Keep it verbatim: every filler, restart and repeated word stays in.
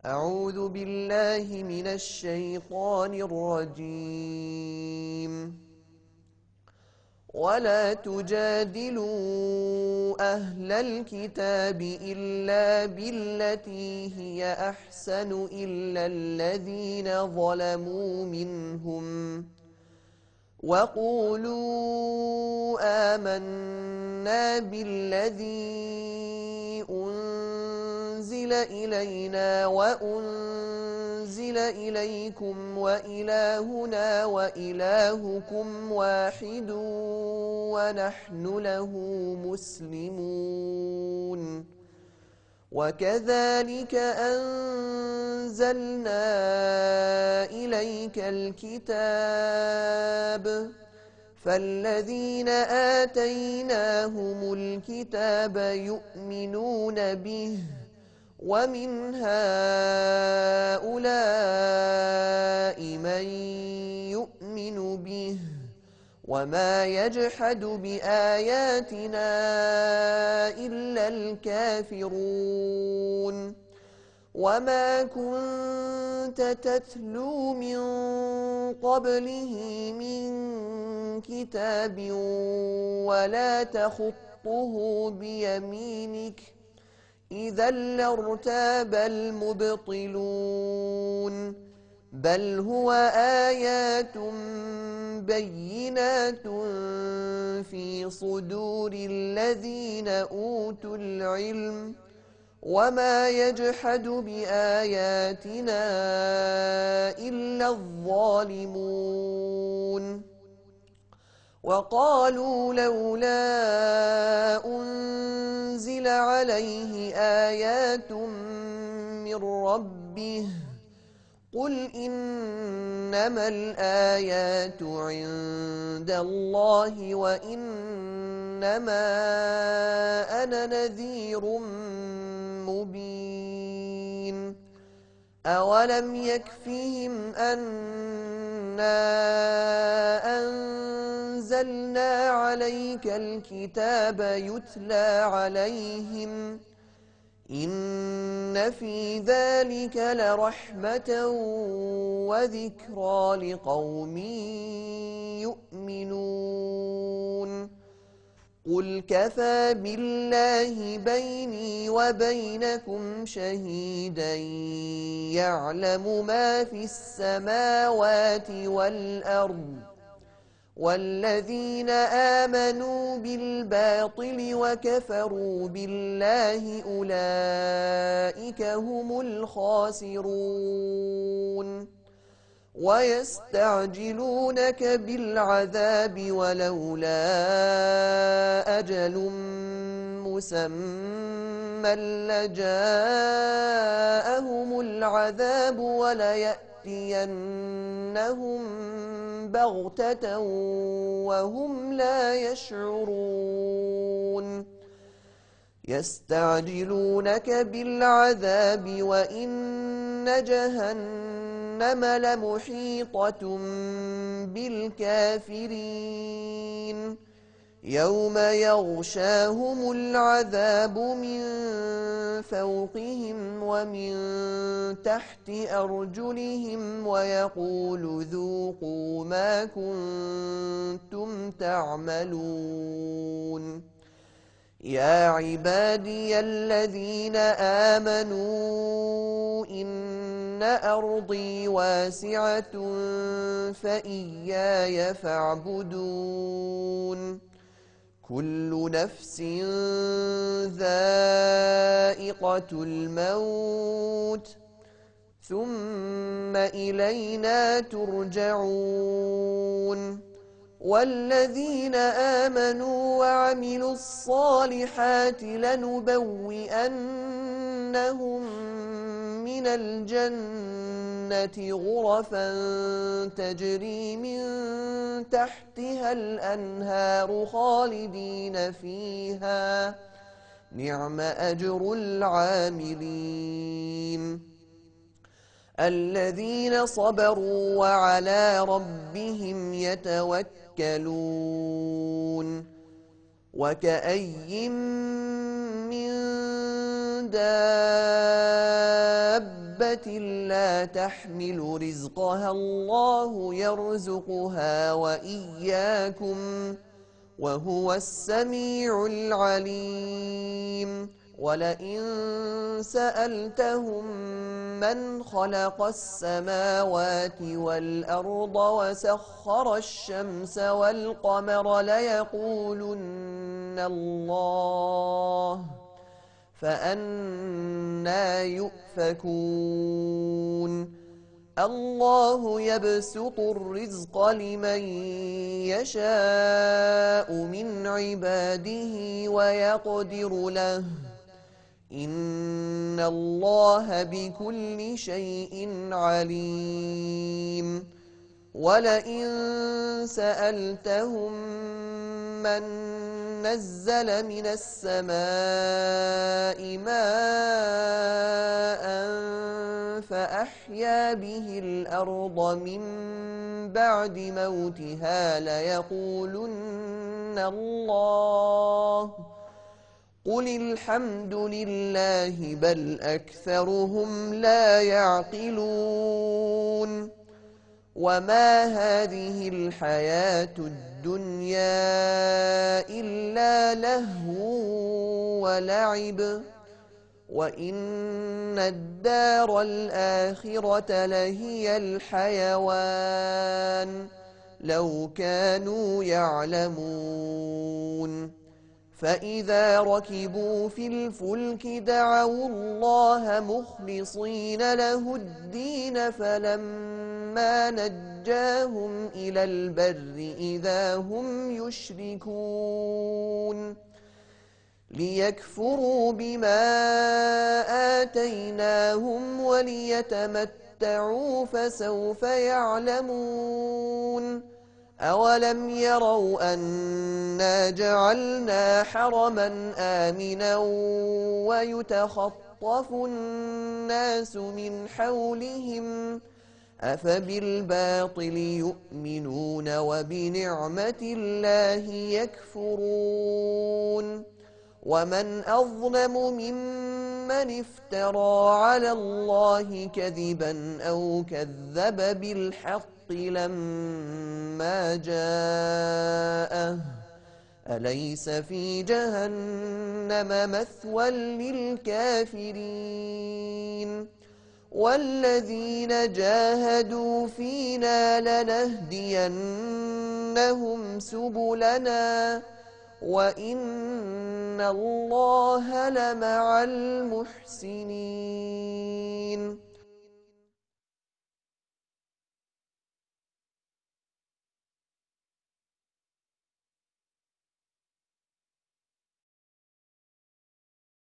أعوذ بالله من الشيطان الرجيم ولا تجادلوا أهل الكتاب إلا بالتي هي أحسن إلا الذين ظلموا منهم وقولوا آمنا بالذي أنزل إلينا وأنزل إليكم وإلهنا وإلهكم واحد ونحن له مسلمون وكذلك أنزلنا إليك الكتاب فالذين آتيناهم الكتاب يؤمنون به ومن هؤلاء من يؤمن به وما يجحد بآياتنا إلا الكافرون وما كنت تتلو من قبله من كتاب ولا تخطه بيمينك إذا لارتاب المبطلون بل هو آيات بينات في صدور الذين أوتوا العلم وما يجحد بآياتنا إلا الظالمون وقالوا لولا أنزل عليه آيات من ربه قل إنما الآيات عند الله وإنما أنا نذير مبين أولم يكفهم أنا أنزلنا عليك الكتاب يتلى عليهم إن في ذلك لرحمة وذكرى لقوم يؤمنون قل كفى بالله بيني وبينكم شهيدا يعلم ما في السماوات والأرض والذين آمنوا بالباطل وكفروا بالله أولئك هم الخاسرون ويستعجلونك بالعذاب ولولا أجل مسمى لجاءهم العذاب وليأتينهم بغتة وهم لا يشعرون يستعجلونك بالعذاب وإن جهنم لمحيطة بالكافرين يوم يغشاهم العذاب من فوقهم ومن تحت أرجلهم ويقول ذوقوا ما كنتم تعملون يا عبادي الذين آمنوا إن أرضي واسعة فإياي فاعبدون كل نفس ذائقة الموت ثم إلينا ترجعون والذين آمنوا وعملوا الصالحات لنبوئنهم من الجنة غرفا تجري من تحتها الأنهار خالدين فيها نعم أجر العاملين الذين صبروا وعلى ربهم يتوكلون وكأين من دابة دابة لا تحمل رزقها الله يرزقها وإياكم وهو السميع العليم ولئن سألتهم من خلق السماوات والأرض وسخر الشمس والقمر ليقولن الله فأنى يؤفكون الله يبسط الرزق لمن يشاء من عباده ويقدر له إن الله بكل شيء عليم ولئن سألتهم من نزل من السماء ماء فأحيا به الأرض من بعد موتها ليقولن الله قل الحمد لله بل أكثرهم لا يعقلون وما هذه الحياة الدنيا إلا لهو ولعب وإن الدار الآخرة لهي الحيوان لو كانوا يعلمون فإذا ركبوا في الفلك دعوا الله مخلصين له الدين فلما نجاهم إلى البر إذا هم يشركون ليكفروا بما آتيناهم وليتمتعوا فسوف يعلمون أولم يروا أنا جعلنا حرما آمنا ويتخطف الناس من حولهم أفبالباطل يؤمنون وبنعمة الله يكفرون ومن أظلم ممن افترى على الله كذبا أو كذب بالحق لما جاءه أليس في جهنم مثوى للكافرين والذين جاهدوا فينا لنهدينهم سبلنا وإن الله لمع المحسنين.